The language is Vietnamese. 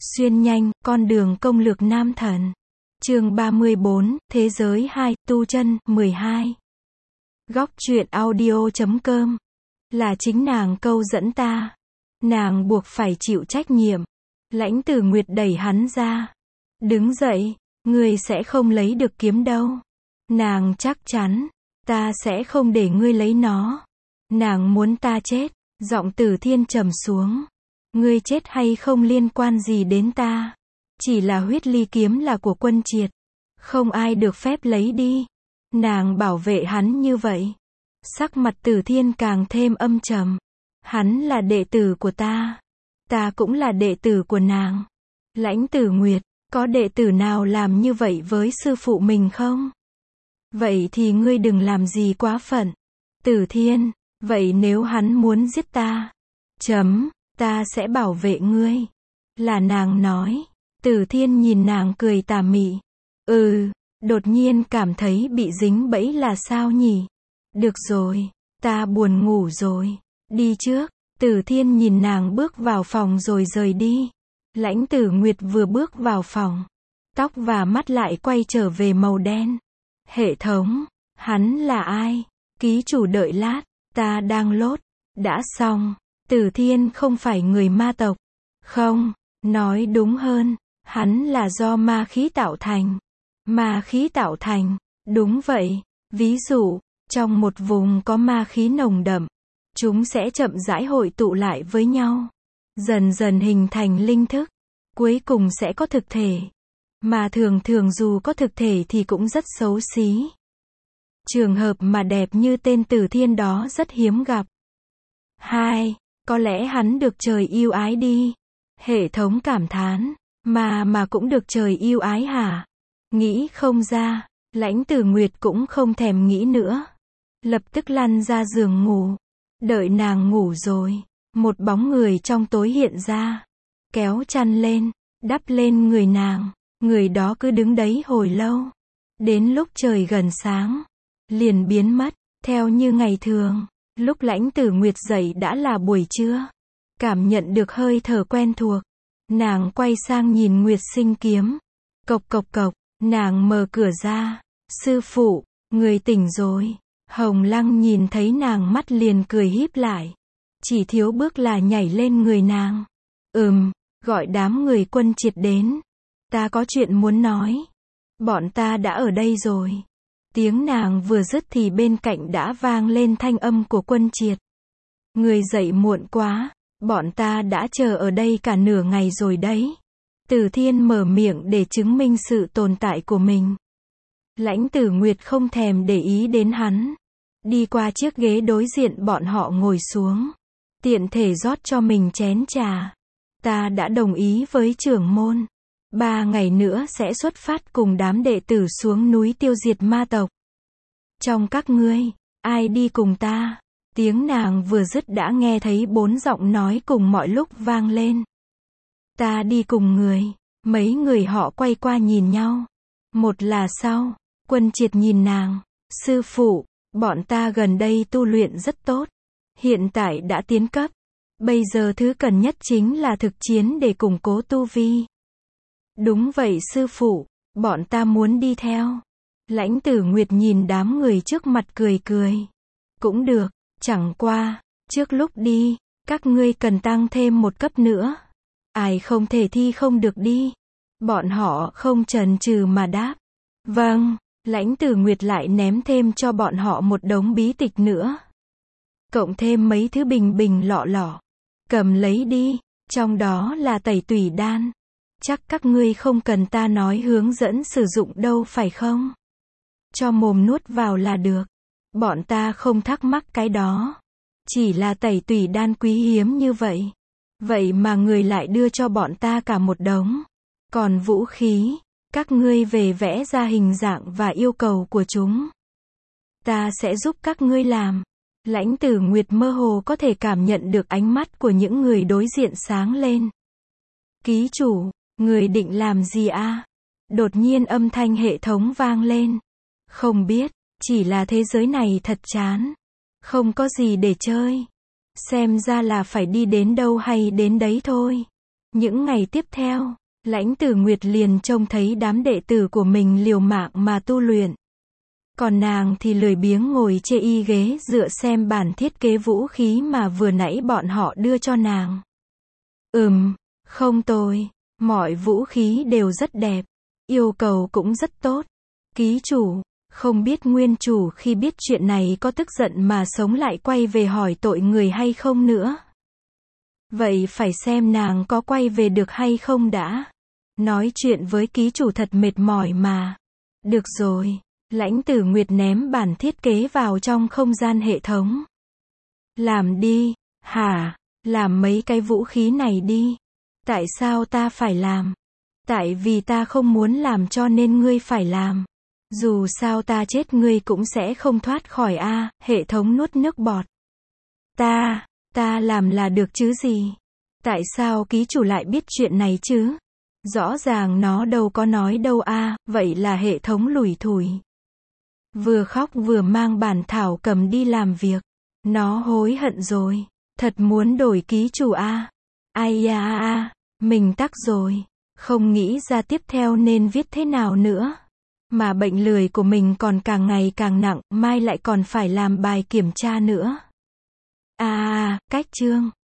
Xuyên nhanh, con đường công lược nam thần. Chương 34, Thế giới 2, tu chân, 12. Góc truyện audio.com. Là chính nàng câu dẫn ta. Nàng buộc phải chịu trách nhiệm. Lãnh Tử Nguyệt đẩy hắn ra. Đứng dậy, ngươi sẽ không lấy được kiếm đâu. Nàng chắc chắn, ta sẽ không để ngươi lấy nó. Nàng muốn ta chết, giọng Tử Thiên trầm xuống. Ngươi chết hay không liên quan gì đến ta. Chỉ là huyết ly kiếm là của Quân Triệt. Không ai được phép lấy đi. Nàng bảo vệ hắn như vậy. Sắc mặt Tử Thiên càng thêm âm trầm. Hắn là đệ tử của ta. Ta cũng là đệ tử của nàng. Lãnh Tử Nguyệt, có đệ tử nào làm như vậy với sư phụ mình không? Vậy thì ngươi đừng làm gì quá phận. Tử Thiên, vậy nếu hắn muốn giết ta, ta sẽ bảo vệ ngươi. Là nàng nói. Tử Thiên nhìn nàng cười tà mị. Đột nhiên cảm thấy bị dính bẫy là sao nhỉ? Được rồi, ta buồn ngủ rồi. Đi trước. Tử Thiên nhìn nàng bước vào phòng rồi rời đi. Lãnh Tử Nguyệt vừa bước vào phòng, tóc và mắt lại quay trở về màu đen. Hệ thống, hắn là ai? Ký chủ đợi lát, ta đang lốt. Đã xong. Tử Thiên không phải người ma tộc. Không, nói đúng hơn, hắn là do ma khí tạo thành. Ma khí tạo thành, đúng vậy. Ví dụ, trong một vùng có ma khí nồng đậm, chúng sẽ chậm rãi hội tụ lại với nhau, dần dần hình thành linh thức, cuối cùng sẽ có thực thể. Mà thường thường dù có thực thể thì cũng rất xấu xí. Trường hợp mà đẹp như tên Tử Thiên đó rất hiếm gặp. 2. Có lẽ hắn được trời yêu ái đi. Hệ thống cảm thán. Mà cũng được trời yêu ái hả? Nghĩ không ra. Lãnh Tử Nguyệt cũng không thèm nghĩ nữa. Lập tức lăn ra giường ngủ. Đợi nàng ngủ rồi, một bóng người trong tối hiện ra. Kéo chăn lên, đắp lên người nàng. Người đó cứ đứng đấy hồi lâu. Đến lúc trời gần sáng, liền biến mất. Theo như ngày thường, lúc Lãnh Tử Nguyệt dậy đã là buổi trưa. Cảm nhận được hơi thở quen thuộc, nàng quay sang nhìn Nguyệt Sinh Kiếm. Cộc cộc cộc, nàng mở cửa ra. Sư phụ, người tỉnh rồi. Hồng Lăng nhìn thấy nàng mắt liền cười híp lại. Chỉ thiếu bước là nhảy lên người nàng. Gọi đám người Quân Triệt đến. Ta có chuyện muốn nói. Bọn ta đã ở đây rồi. Tiếng nàng vừa dứt thì bên cạnh đã vang lên thanh âm của Quân Triệt. Người dậy muộn quá. Bọn ta đã chờ ở đây cả nửa ngày rồi đấy. Tử Thiên mở miệng để chứng minh sự tồn tại của mình. Lãnh Tử Nguyệt không thèm để ý đến hắn. Đi qua chiếc ghế đối diện bọn họ ngồi xuống. Tiện thể rót cho mình chén trà. Ta đã đồng ý với trưởng môn. 3 ngày nữa sẽ xuất phát cùng đám đệ tử xuống núi tiêu diệt ma tộc. Trong các ngươi, ai đi cùng ta? Tiếng nàng vừa dứt đã nghe thấy 4 giọng nói cùng mọi lúc vang lên. Ta đi cùng người. Mấy người họ quay qua nhìn nhau. Một là sau. Quân Triệt nhìn nàng. Sư phụ, bọn ta gần đây tu luyện rất tốt. Hiện tại đã tiến cấp. Bây giờ thứ cần nhất chính là thực chiến để củng cố tu vi. Đúng vậy sư phụ, bọn ta muốn đi theo. Lãnh Tử Nguyệt nhìn đám người trước mặt cười cười. Cũng được, chẳng qua, trước lúc đi, các ngươi cần tăng thêm một cấp nữa. Ai không thể thi không được đi. Bọn họ không chần chừ mà đáp. Vâng, Lãnh Tử Nguyệt lại ném thêm cho bọn họ một đống bí tịch nữa. Cộng thêm mấy thứ bình bình lọ lọ. Cầm lấy đi, trong đó là tẩy tủy đan. Chắc các ngươi không cần ta nói hướng dẫn sử dụng đâu phải không? Cho mồm nuốt vào là được. Bọn ta không thắc mắc cái đó. Chỉ là tẩy tủy đan quý hiếm như vậy. Vậy mà người lại đưa cho bọn ta cả một đống. Còn vũ khí, các ngươi về vẽ ra hình dạng và yêu cầu của chúng. Ta sẽ giúp các ngươi làm. Lãnh Tử Nguyệt mơ hồ có thể cảm nhận được ánh mắt của những người đối diện sáng lên. Ký chủ, người định làm gì a? Đột nhiên âm thanh hệ thống vang lên. Không biết, chỉ là thế giới này thật chán. Không có gì để chơi. Xem ra là phải đi đến đâu hay đến đấy thôi. Những ngày tiếp theo, Lãnh Tử Nguyệt liền trông thấy đám đệ tử của mình liều mạng mà tu luyện. Còn nàng thì lười biếng ngồi chê y ghế dựa xem bản thiết kế vũ khí mà vừa nãy bọn họ đưa cho nàng. Không tồi. Mọi vũ khí đều rất đẹp. Yêu cầu cũng rất tốt. Ký chủ, không biết nguyên chủ khi biết chuyện này có tức giận mà sống lại quay về hỏi tội người hay không nữa. Vậy phải xem nàng có quay về được hay không đã. Nói chuyện với ký chủ thật mệt mỏi mà. Được rồi. Lãnh Tử Nguyệt ném bản thiết kế vào trong không gian hệ thống. Làm đi. Hả? Làm mấy cái vũ khí này đi. Tại sao ta phải làm? Tại vì ta không muốn làm cho nên ngươi phải làm. Dù sao ta chết ngươi cũng sẽ không thoát khỏi hệ thống nuốt nước bọt. Ta làm là được chứ gì? Tại sao ký chủ lại biết chuyện này chứ? Rõ ràng nó đâu có nói đâu vậy là hệ thống lủi thủi. Vừa khóc vừa mang bản thảo cầm đi làm việc. Nó hối hận rồi. Thật muốn đổi ký chủ Ai da mình tắc rồi. Không nghĩ ra tiếp theo nên viết thế nào nữa. Mà bệnh lười của mình còn càng ngày càng nặng, mai lại còn phải làm bài kiểm tra nữa. Cách chương.